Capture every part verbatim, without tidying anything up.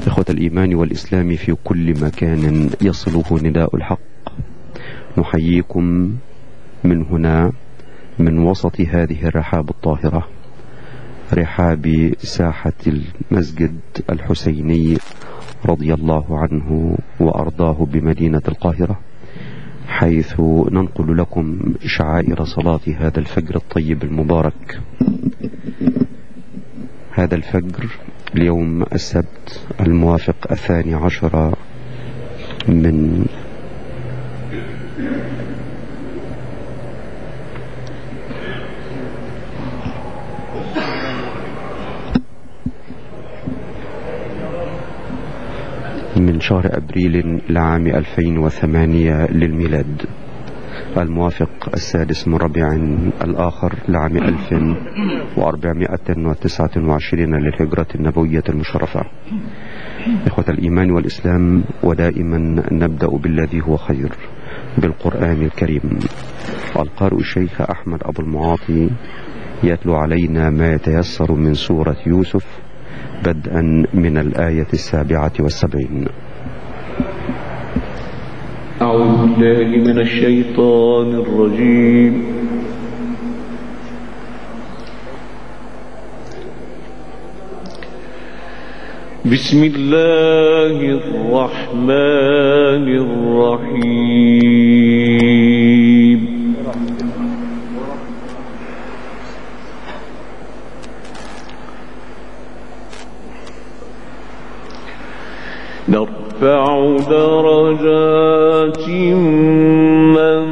إخوة الإيمان والإسلام في كل مكان يصله نداء الحق، نحييكم من هنا من وسط هذه الرحاب الطاهرة، رحاب ساحة المسجد الحسيني رضي الله عنه وأرضاه بمدينة القاهرة، حيث ننقل لكم شعائر صلاة هذا الفجر الطيب المبارك. هذا الفجر اليوم السبت الموافق الثاني عشر من من شهر أبريل لعام ألفين وثمانية للميلاد، الموافق السادس من ربيع الآخر لعام ألف وأربعمائة وتسعة وعشرين للهجرة النبوية المشرفة. إخوة الإيمان والإسلام، ودائما نبدأ بالذي هو خير، بالقرآن الكريم. القارئ الشيخ أحمد أبو المعاطي يتلو علينا ما يتيسر من سورة يوسف بدءا من الآية السابعة والسبعين. أعوذ بالله من الشيطان الرجيم. بسم الله الرحمن الرحيم. نرفع درجات من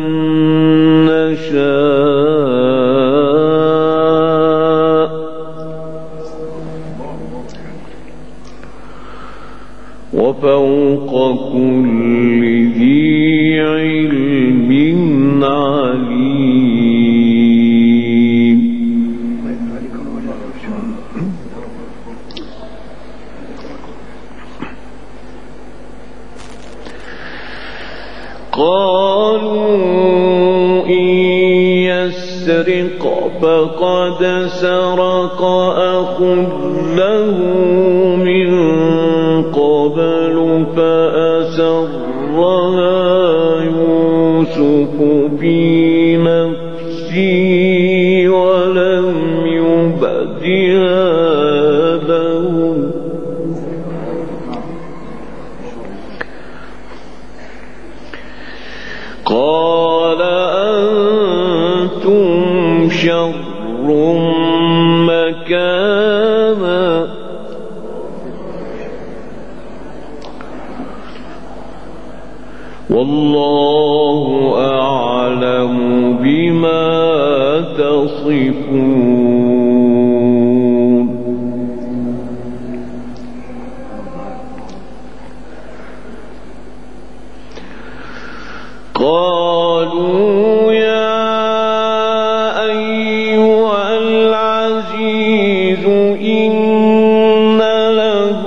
نشاء وفوق كل ذي علم عليم. قالوا إن يسرق فقد سرق أخ له من قبل فأسرها يوسف في نفسه ولم يبدها لهم. قال أنتم شر مكانا والله أعلم بما تصفون. قالوا يا أيها العزيز إن له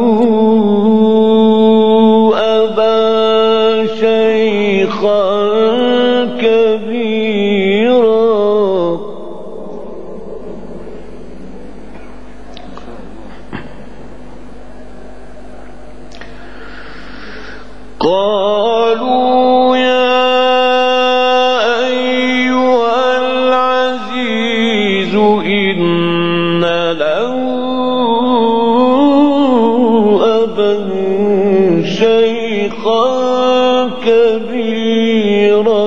أبا شيخا كبيرا قالوا يا أيها العزيز إن له أبا شيخا كبيرا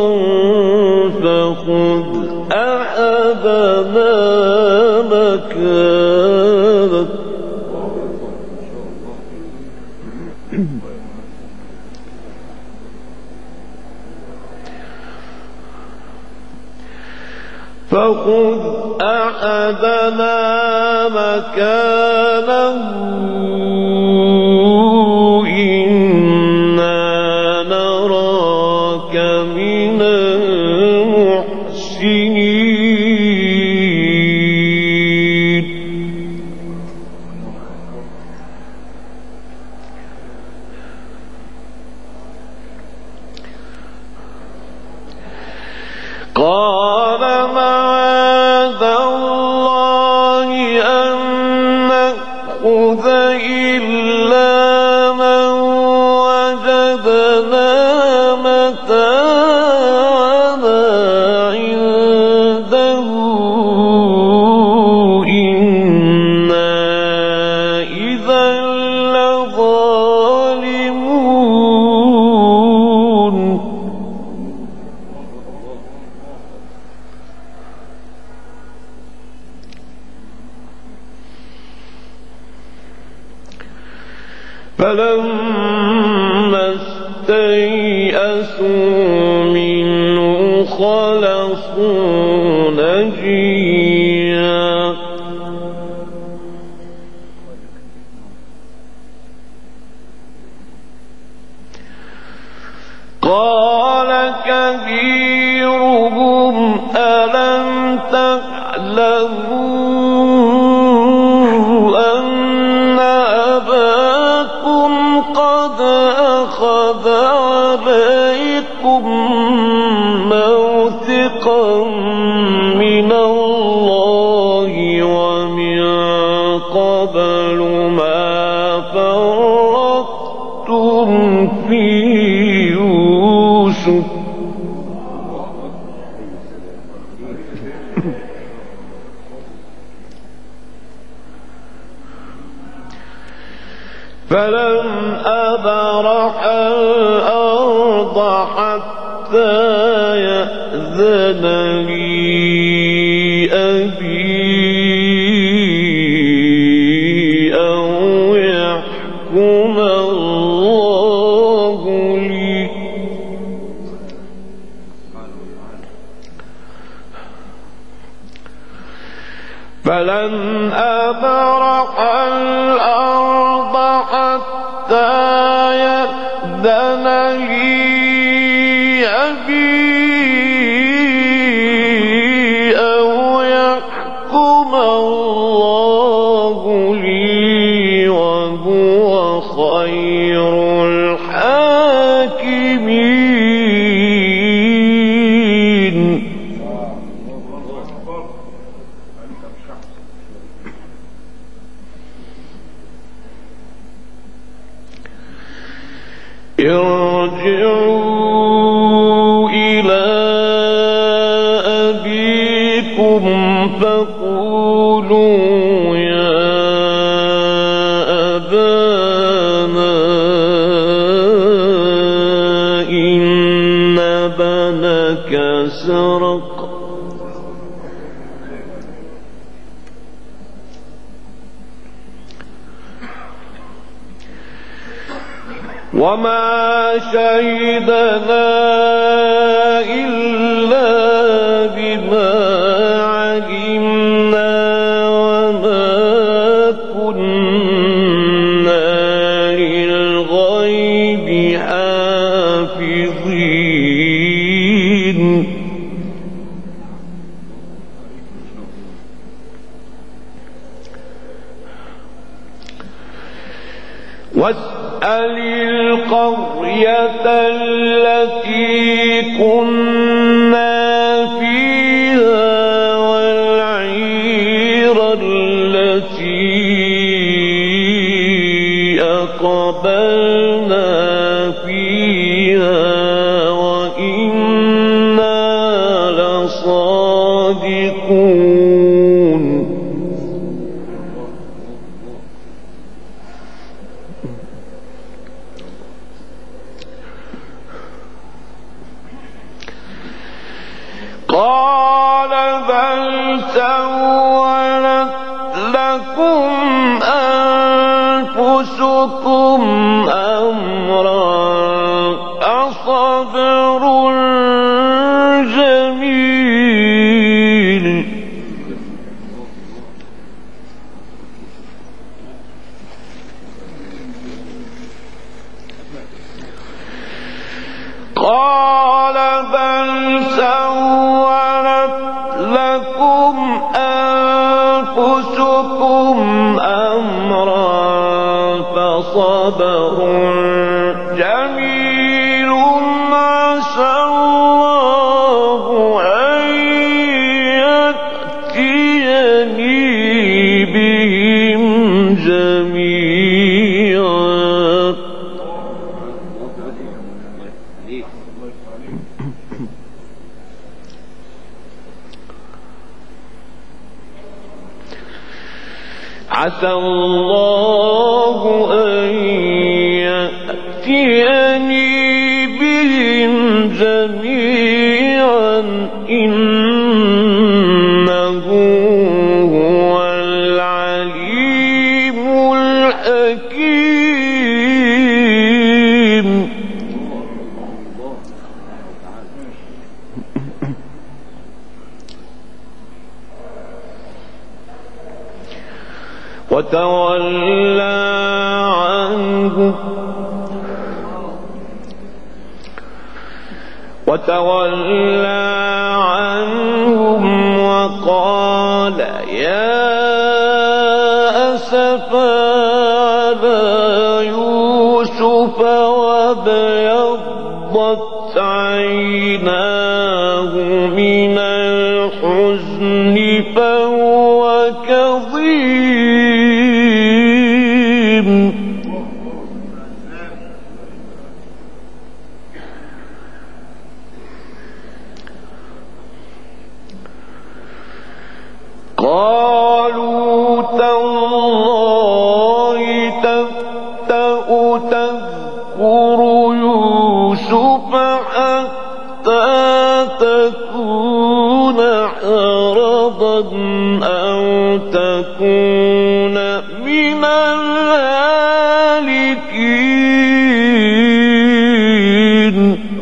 فخذ أحدنا مكانه. فخذ أحدنا مكانه إنا نراك من المحسنين. قال معاذ الله أن نأخذ إلا فلما استيئسوا منه خلصوا نجيا قال كبيرهم ألم تعلموا أن أباكم قد أخذ عليكم موثقا من الله ومن قبل ما فرطتم في يوسف فلن أبرح الأرض حتى يأذن لي أبي أو يحكم الله لي فلن أبرح الأرض حتى يأذن لي أبي أو يحكم الله لي وهو خير الحاكمين. ارجعوا إلى أبيكم فقولوا يا أبانا إن ابنك سرق وما شهدنا إلا بما علمنا وما كنا للغيب حافظين. واسأل القرية التي كنا فيها والعير التي أقبلنا فيها وإنا لصادقون. قال بل سولت لكم أنفسكم أمرا أصبر جميل. قال بل سولت لكم أنفسكم أمرا فصبر جميل عسى الله أن يأتيني بهم جميعا. عسى الله أن يأتيني بهم جميعا إنه هو العليم الحكيم. وتولى عنهم وتولى عنهم وقال يا أسفا على يوسف وابيضت عيناه من الحزن فهو كظيم قالوا تالله تفتأ تذكر يوسف حتى تكون حرضا أو تكون من الهالكين.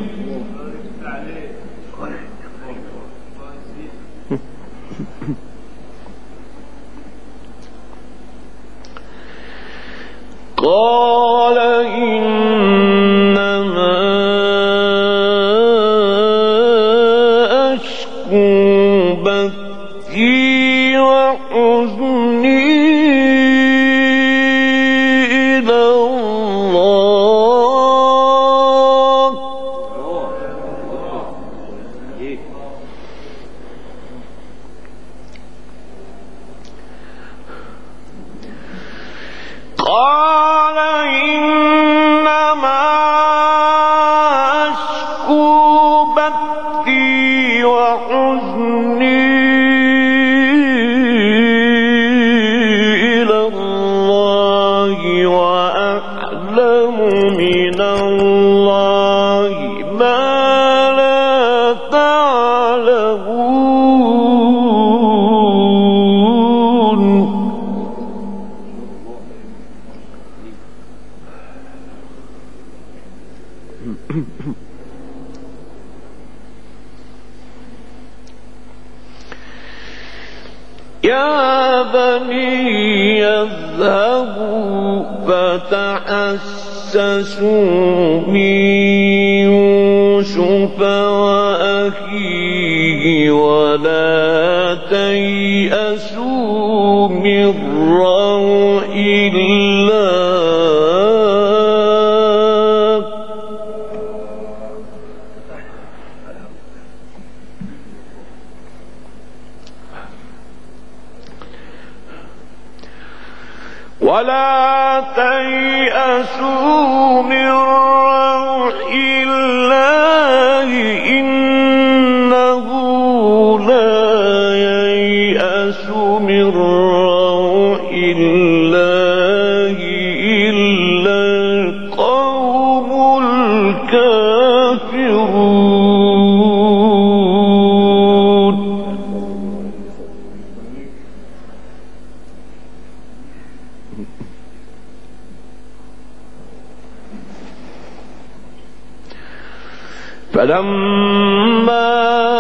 قال إنما أشكو بثي وحزني إلى الله. قال إنما أشكو بثي وحزني إلى الله وأعلم من الله ما لا تعلمون. يا بني اذهبوا فتحسسوا من يوسف وأخيه ولا تيأسوا من روح الله. ولا تيأسوا من روح الله إنه لا ييأس من روح الله إلا القوم الكافرون. فلما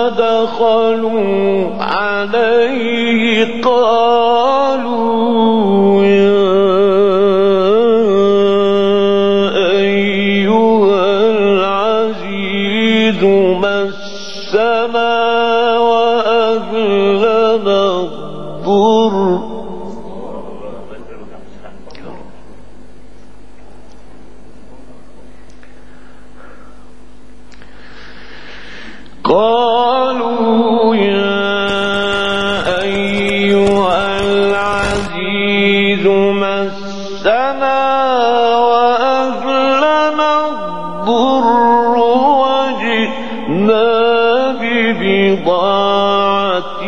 دخلوا عليه قالوا يا أيها العزيز مسنا وأهلنا الضر قالوا يا أيها العزيز مسنا وأهلنا الضر وجئنا ببضاعة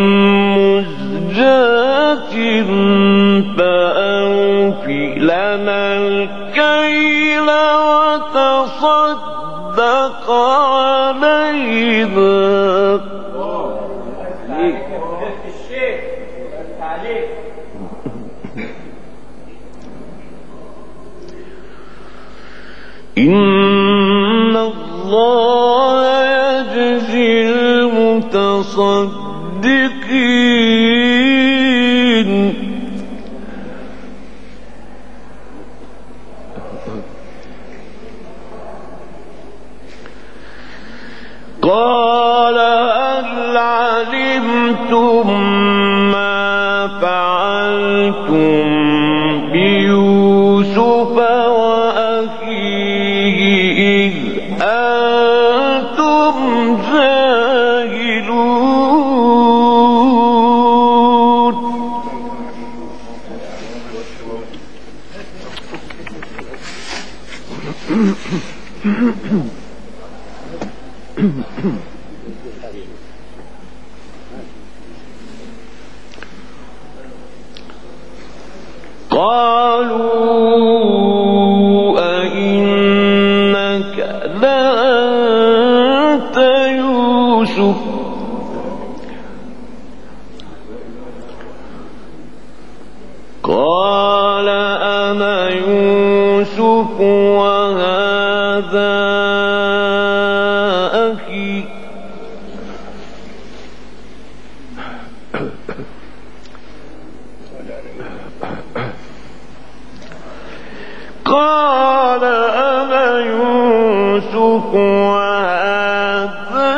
مزجاة فأوف لنا الكيل وتصدق علينا. إن الله يجزي المتصدقين. قال هل علمتم ما فعلتم بيوسف وأخيه إذ أنتم جاهلون. قالوا أئنك لأنت يوسف قال أنا يوسف وهذا أخي قال أنا يوسف وهذا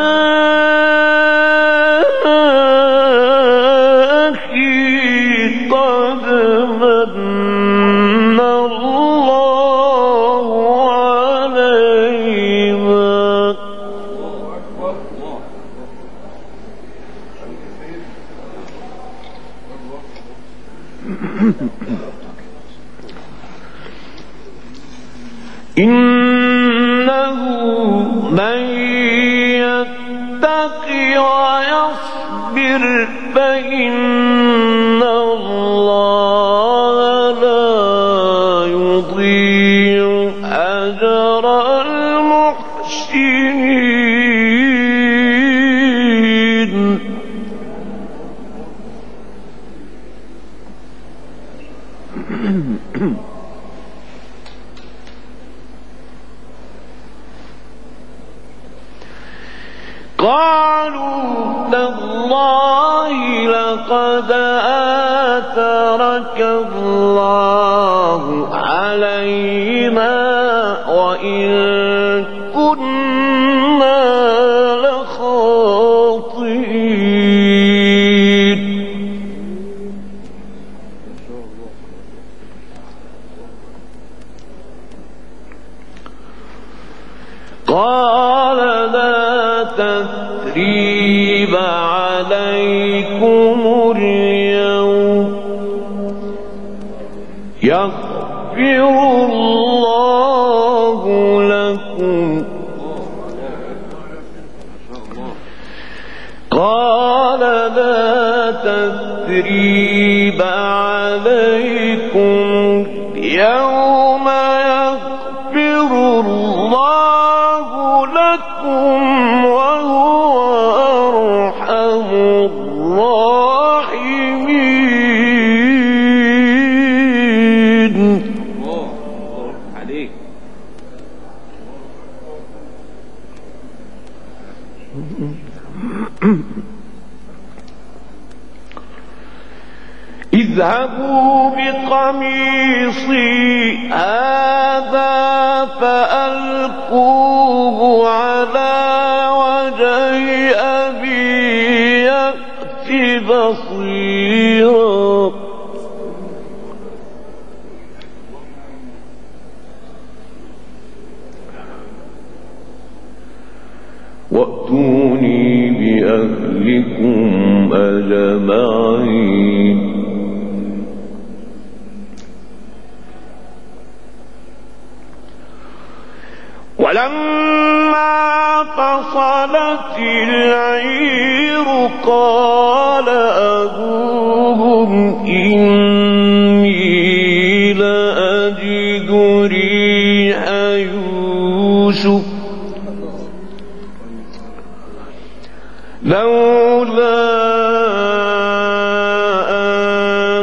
أخي قد من الله علينا إنه من يتق ويصبر فإن الله لا يضيع أجر المحسنين. قالوا تالله لقد آثرك الله علينا وإن كنا لخاطئين. قال لا تثريب عليكم اليوم يغفر الله لكم. قال لا تثريب عليكم اليوم يغفر الله لكم وهو أرحم الراحمين. عليك. اذهبوا بقميصي هذا فألقوه على وجه أبي يأت بصيرا. وأتوني بأهلكم أجمعين. ولما فصلت العير قال أبوهم إني لأجد ريح يوسف لولا أن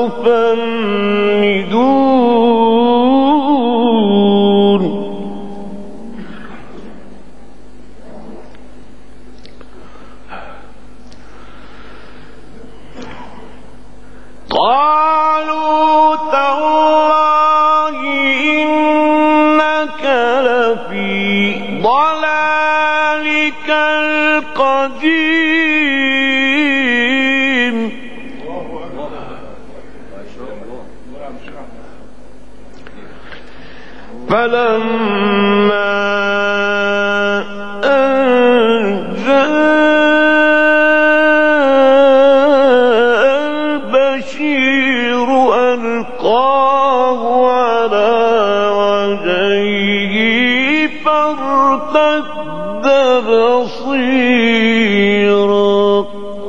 تفندون. قالوا تالله إنك لفي ضلالك القديم فلما أن جاء البشير ألقاه على وجهه فارتد بصيرا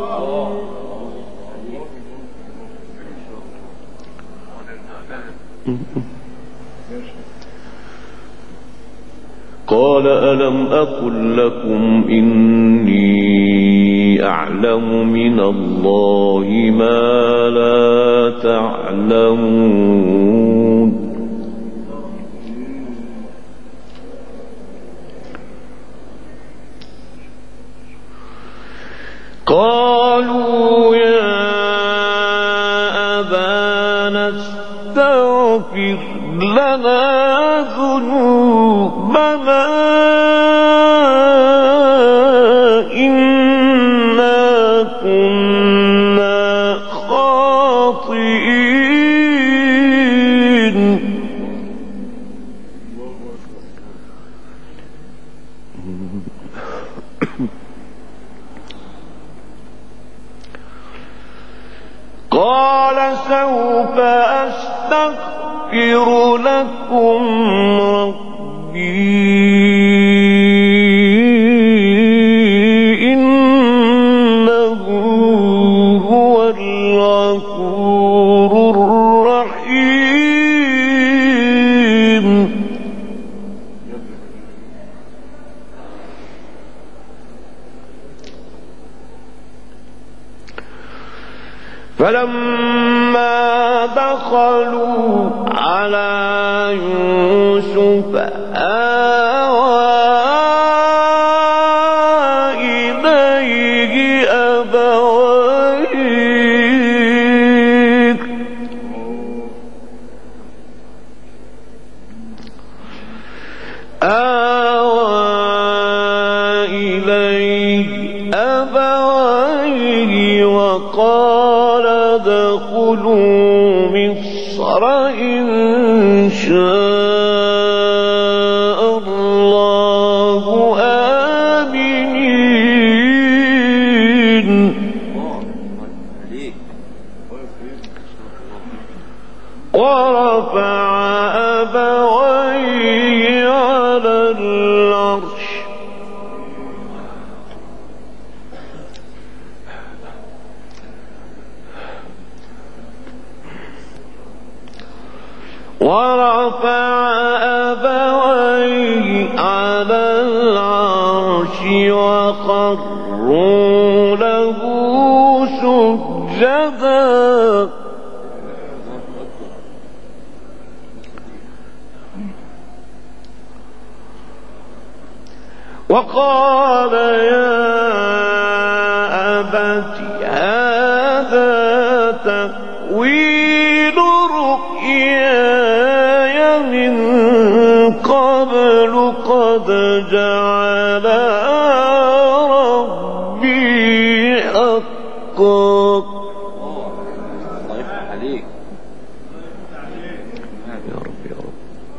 قال ألم أقل لكم إني أعلم من الله ما لا تعلمون قالوا يا أبانا استغفر لنا ذنوبنا إنا كنا خاطئين قال سوف أستغفر لكم ربي إنه هو الغفور الرحيم فلما دخلوا على يوسف آوى إليه أبويه آوى إليه أبويه وقال ادخلوا مصر إن شاء الله آمنين ورفع أبويه على العرش ورفع أبويه على العرش وخروا له سجدا وقال يا أبت هذا تأويل رؤياي من قبل قد جعلها ربي حقا. الله يفتح عليك يا رب يا رب.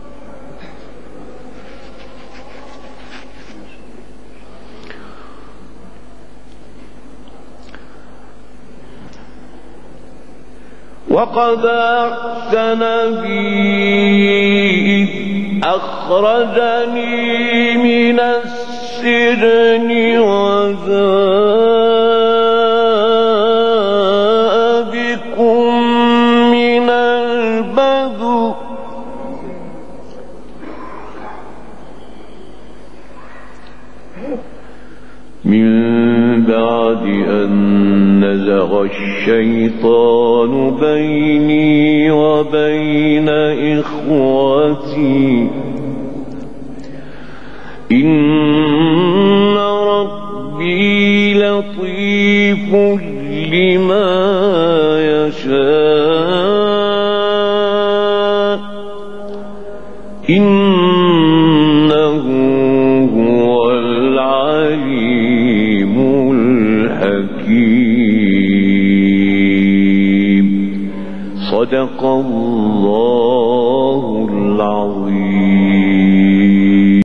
وقد أحسن بي إذ أخرجني من السجن وجاء بكم من البدو من بعد أن نزغ الشيطان بيني وبين إخوتي إن ربي لطيف لما يشاء إنه هو العليم الله